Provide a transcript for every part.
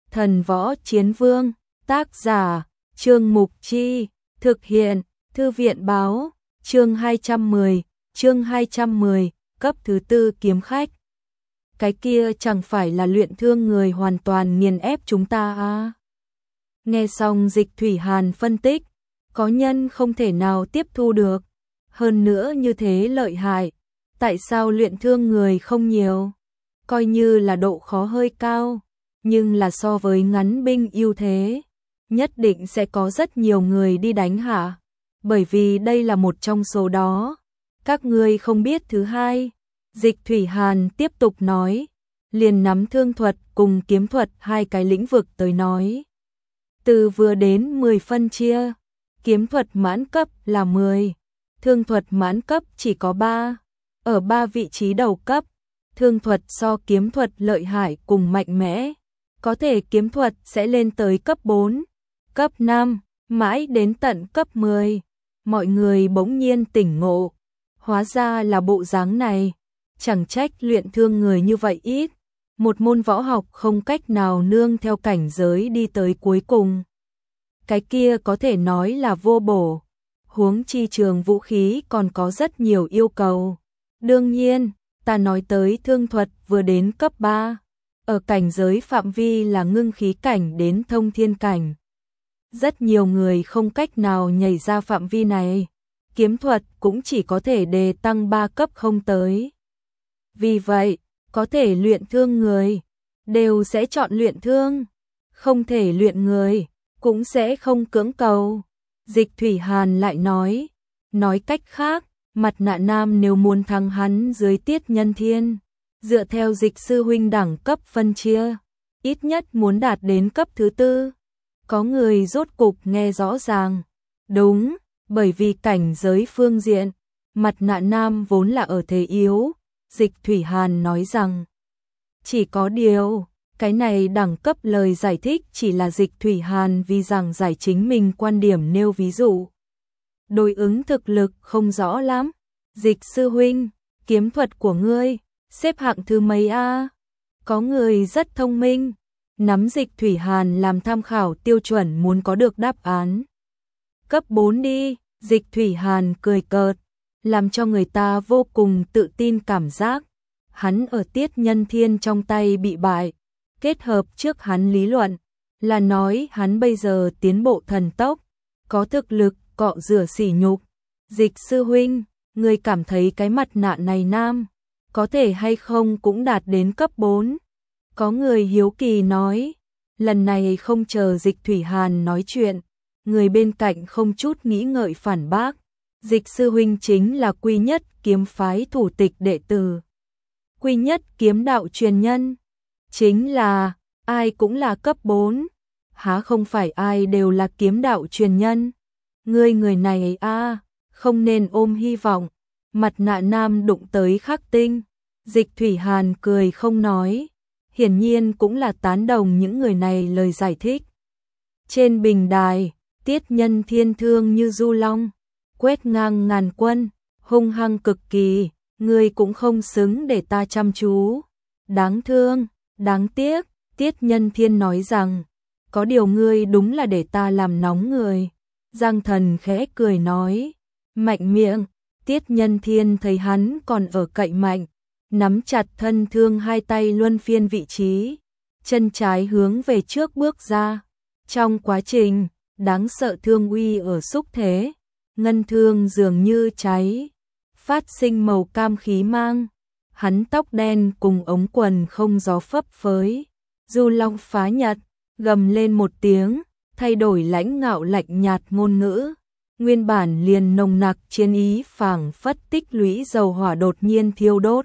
Thần Võ Chiến Vương, tác giả, Trương Mục Chi, thực hiện, Thư viện báo, chương 210, cấp thứ tư kiếm khách. Cái kia chẳng phải là luyện thương người hoàn toàn nghiền ép chúng ta à? Nghe xong Dịch Thủy Hàn phân tích, có nhân không thể nào tiếp thu được. Hơn nữa như thế lợi hại, tại sao luyện thương người không nhiều? Coi như là độ khó hơi cao, nhưng là so với ngắn binh ưu thế, nhất định sẽ có rất nhiều người đi đánh hạ, bởi vì đây là một trong số đó. Các ngươi không biết thứ hai, Dịch Thủy Hàn tiếp tục nói, liền nắm thương thuật cùng kiếm thuật hai cái lĩnh vực tới nói. Từ vừa đến 10 phân chia, kiếm thuật mãn cấp là 10, thương thuật mãn cấp chỉ có 3, ở 3 vị trí đầu cấp, thương thuật so kiếm thuật lợi hại cùng mạnh mẽ, có thể kiếm thuật sẽ lên tới cấp 4, cấp 5, mãi đến tận cấp 10. Mọi người bỗng nhiên tỉnh ngộ, hóa ra là bộ dáng này, chẳng trách luyện thương người như vậy ít, một môn võ học không cách nào nương theo cảnh giới đi tới cuối cùng. Cái kia có thể nói là vô bổ, huống chi trường vũ khí còn có rất nhiều yêu cầu. Đương nhiên, ta nói tới thương thuật vừa đến cấp 3, ở cảnh giới phạm vi là ngưng khí cảnh đến thông thiên cảnh. Rất nhiều người không cách nào nhảy ra phạm vi này, kiếm thuật cũng chỉ có thể đề tăng 3 cấp không tới. Vì vậy, có thể luyện thương người, đều sẽ chọn luyện thương, không thể luyện người, cũng sẽ không cưỡng cầu. Dịch Thủy Hàn lại nói cách khác, Mặt Nạ Nam nếu muốn thắng hắn dưới Tiết Nhân Thiên, dựa theo Dịch sư huynh đẳng cấp phân chia, ít nhất muốn đạt đến cấp thứ tư. Có người rốt cục nghe rõ ràng. Đúng, bởi vì cảnh giới phương diện, Mặt Nạ Nam vốn là ở thế yếu. Dịch Thủy Hàn nói rằng, chỉ có điều, cái này đẳng cấp lời giải thích chỉ là Dịch Thủy Hàn vì rằng giải chính mình quan điểm nêu ví dụ. Đối ứng thực lực không rõ lắm. Dịch sư huynh, kiếm thuật của ngươi, xếp hạng thứ mấy a? Có người rất thông minh, nắm Dịch Thủy Hàn làm tham khảo tiêu chuẩn muốn có được đáp án. Cấp 4 đi, Dịch Thủy Hàn cười cợt, làm cho người ta vô cùng tự tin cảm giác. Hắn ở Tiết Nhân Thiên trong tay bị bại, kết hợp trước hắn lý luận, là nói hắn bây giờ tiến bộ thần tốc, có thực lực cọ rửa sỉ nhục. Dịch sư huynh, người cảm thấy cái mặt nạ này nam, có thể hay không cũng đạt đến cấp 4. Có người hiếu kỳ nói, lần này không chờ Dịch Thủy Hàn nói chuyện, người bên cạnh không chút nghĩ ngợi phản bác. Dịch sư huynh chính là Quy Nhất kiếm phái thủ tịch đệ tử, Quy Nhất kiếm đạo truyền nhân, chính là ai cũng là cấp 4, há không phải ai đều là kiếm đạo truyền nhân. Người này a, không nên ôm hy vọng. Mặt Nạ Nam đụng tới Khắc Tinh. Dịch Thủy Hàn cười không nói, hiển nhiên cũng là tán đồng những người này lời giải thích. Trên bình đài, Tiết Nhân Thiên thương như du long, quét ngang ngàn quân, hung hăng cực kỳ, ngươi cũng không xứng để ta chăm chú. Đáng thương, đáng tiếc, Tiết Nhân Thiên nói rằng, có điều ngươi đúng là để ta làm nóng người. Giang Thần khẽ cười nói, mạnh miệng. Tiết Nhân Thiên thấy hắn còn ở cậy mạnh, nắm chặt thân thương hai tay luân phiên vị trí, chân trái hướng về trước bước ra. Trong quá trình, đáng sợ thương uy ở xúc thế, ngân thương dường như cháy, phát sinh màu cam khí mang. Hắn tóc đen cùng ống quần không gió phấp phới, du long phá nhật, gầm lên một tiếng, thay đổi lãnh ngạo lạnh nhạt ngôn ngữ. Nguyên bản liền nồng nặc chiến ý phảng phất tích lũy dầu hỏa đột nhiên thiêu đốt.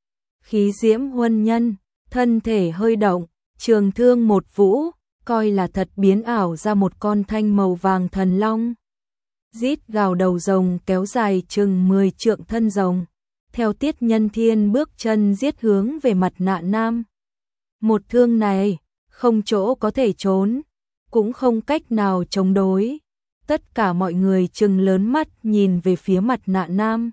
Khí diễm huân nhân, thân thể hơi động, trường thương một vũ, coi là thật biến ảo ra một con thanh màu vàng thần long. Rít gào đầu rồng kéo dài chừng 10 trượng thân rồng, theo Tiết Nhân Thiên bước chân giết hướng về Mặt Nạ Nam. Một thương này, không chỗ có thể trốn, cũng không cách nào chống đối. Tất cả mọi người trừng lớn mắt nhìn về phía Mặt Nạ Nam.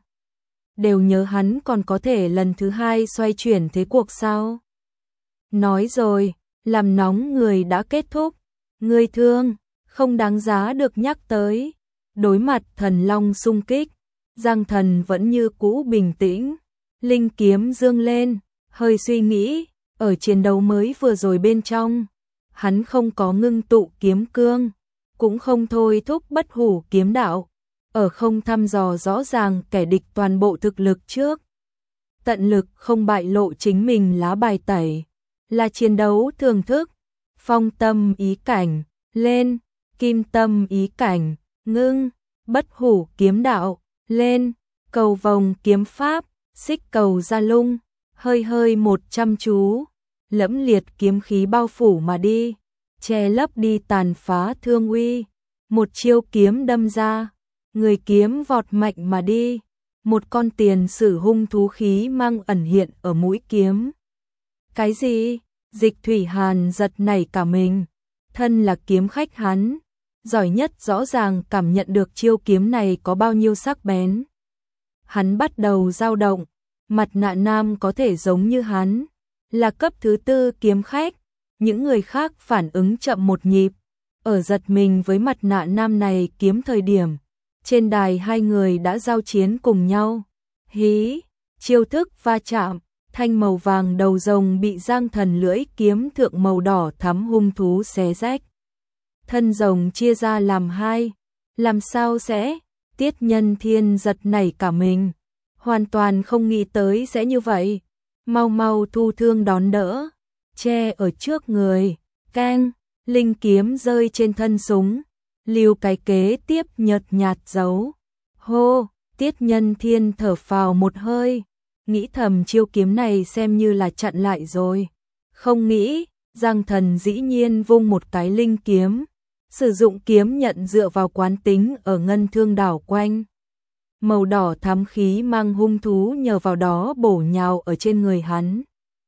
Đều nhớ hắn còn có thể lần thứ hai xoay chuyển thế cuộc sao. Nói rồi, làm nóng người đã kết thúc. Người thương, không đáng giá được nhắc tới. Đối mặt thần long xung kích, Giang Thần vẫn như cũ bình tĩnh. Linh kiếm dương lên, hơi suy nghĩ, ở chiến đấu mới vừa rồi bên trong. Hắn không có ngưng tụ kiếm cương, cũng không thôi thúc bất hủ kiếm đạo. Ở không thăm dò rõ ràng kẻ địch toàn bộ thực lực trước. Tận lực không bại lộ chính mình lá bài tẩy. Là chiến đấu thưởng thức. Phong tâm ý cảnh, lên. Kim tâm ý cảnh, ngưng. Bất hủ kiếm đạo, lên. Cầu vồng kiếm pháp, xích cầu ra lung. Hơi hơi một chăm chú. Lẫm liệt kiếm khí bao phủ mà đi. Che lấp đi tàn phá thương uy. Một chiêu kiếm đâm ra. Người kiếm vọt mạnh mà đi. Một con tiền sử hung thú khí mang ẩn hiện ở mũi kiếm. Cái gì? Dịch Thủy Hàn giật nảy cả mình. Thân là kiếm khách hắn, giỏi nhất rõ ràng cảm nhận được chiêu kiếm này có bao nhiêu sắc bén. Hắn bắt đầu dao động. Mặt nạ nam có thể giống như hắn, là cấp thứ 4 kiếm khách. Những người khác phản ứng chậm một nhịp. Ở giật mình với mặt nạ nam này kiếm thời điểm. Trên đài hai người đã giao chiến cùng nhau. Hí, chiêu thức va chạm, thanh màu vàng đầu rồng bị Giang Thần lưỡi kiếm thượng màu đỏ thắm hung thú xé rách. Thân rồng chia ra làm hai. Làm sao sẽ? Tiết Nhân Thiên giật nảy cả mình. Hoàn toàn không nghĩ tới sẽ như vậy. Mau mau thu thương đón đỡ. Che ở trước người. Keng, linh kiếm rơi trên thân súng. Lưu cái kế tiếp nhợt nhạt giấu. Hô, Tiết Nhân Thiên thở phào một hơi. Nghĩ thầm chiêu kiếm này xem như là chặn lại rồi. Không nghĩ, Giang Thần dĩ nhiên vung một cái linh kiếm. Sử dụng kiếm nhận dựa vào quán tính ở ngân thương đảo quanh. Màu đỏ thắm khí mang hung thú nhờ vào đó bổ nhào ở trên người hắn.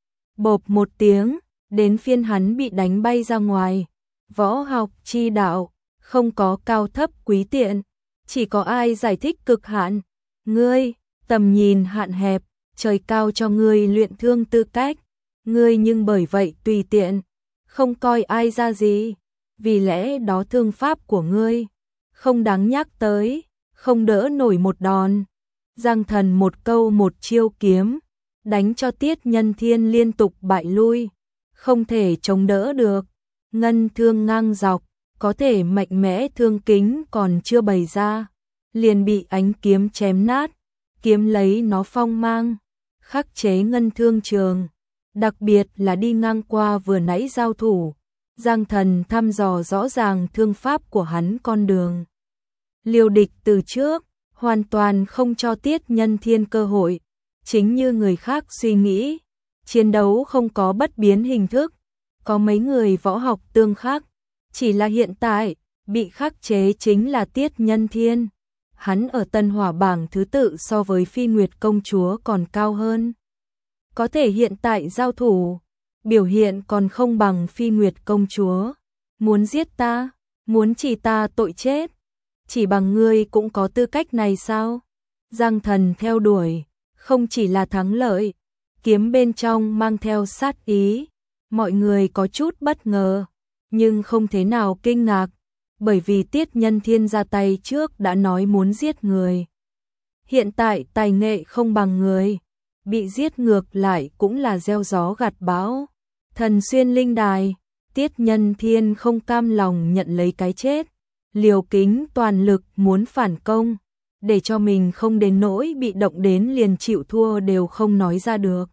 Bộp một tiếng, đến phiên hắn bị đánh bay ra ngoài. Võ học chi đạo, không có cao thấp quý tiện, chỉ có ai giải thích cực hạn. Ngươi, tầm nhìn hạn hẹp, trời cao cho ngươi luyện thương tư cách. Ngươi nhưng bởi vậy tùy tiện, không coi ai ra gì. Vì lẽ đó thương pháp của ngươi không đáng nhắc tới, không đỡ nổi một đòn. Giang Thần một câu một chiêu kiếm, đánh cho Tiết Nhân Thiên liên tục bại lui, không thể chống đỡ được. Ngân thương ngang dọc, có thể mạnh mẽ thương kính còn chưa bày ra, liền bị ánh kiếm chém nát. Kiếm lấy nó phong mang, khắc chế ngân thương trường, đặc biệt là đi ngang qua vừa nãy giao thủ. Giang Thần thăm dò rõ ràng thương pháp của hắn con đường. Liều địch từ trước, hoàn toàn không cho Tiết Nhân Thiên cơ hội. Chính như người khác suy nghĩ, chiến đấu không có bất biến hình thức, có mấy người võ học tương khắc. Chỉ là hiện tại, bị khắc chế chính là Tiết Nhân Thiên. Hắn ở Tân Hỏa bảng thứ tự so với Phi Nguyệt công chúa còn cao hơn. Có thể hiện tại giao thủ, biểu hiện còn không bằng Phi Nguyệt công chúa. Muốn giết ta, muốn chỉ ta tội chết, chỉ bằng ngươi cũng có tư cách này sao? Giang Thần theo đuổi, không chỉ là thắng lợi, kiếm bên trong mang theo sát ý. Mọi người có chút bất ngờ, nhưng không thế nào kinh ngạc, bởi vì Tiết Nhân Thiên ra tay trước đã nói muốn giết người. Hiện tại tài nghệ không bằng người, bị giết ngược lại cũng là gieo gió gặt bão. Thần xuyên linh đài, Tiết Nhân Thiên không cam lòng nhận lấy cái chết, liều kính toàn lực muốn phản công, để cho mình không đến nỗi bị động đến liền chịu thua đều không nói ra được.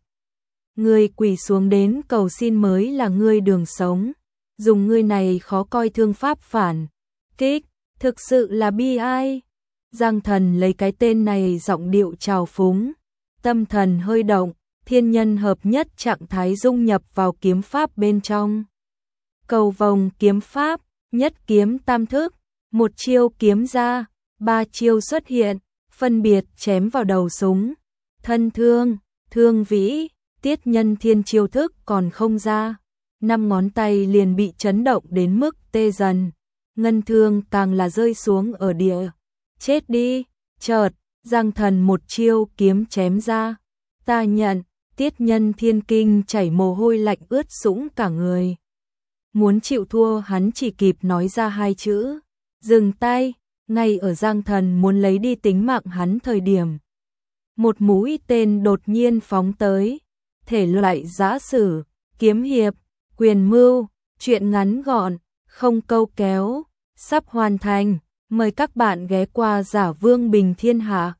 Ngươi quỳ xuống đến cầu xin mới là ngươi đường sống, dùng ngươi này khó coi thương pháp phản kích, thực sự là bi ai. Giang Thần lấy cái tên này giọng điệu trào phúng, tâm thần hơi động, thiên nhân hợp nhất trạng thái dung nhập vào kiếm pháp bên trong. Cầu vồng kiếm pháp, nhất kiếm tam thức, một chiêu kiếm ra, ba chiêu xuất hiện, phân biệt chém vào đầu súng, thân thương, thương vĩ. Tiết Nhân Thiên chiêu thức còn không ra, 5 ngón tay liền bị chấn động đến mức tê dần. Ngân thương càng là rơi xuống ở địa. Chết đi, chợt, Giang Thần một chiêu kiếm chém ra. Ta nhận, Tiết Nhân Thiên kinh chảy mồ hôi lạnh ướt sũng cả người. muốn chịu thua hắn chỉ kịp nói ra hai chữ, dừng tay, ngay ở Giang Thần muốn lấy đi tính mạng hắn thời điểm. Một mũi tên đột nhiên phóng tới, thể loại giã sử, kiếm hiệp, quyền mưu, truyện ngắn gọn, không câu kéo, sắp hoàn thành, mời các bạn ghé qua Giả Vương Bình Thiên Hạ.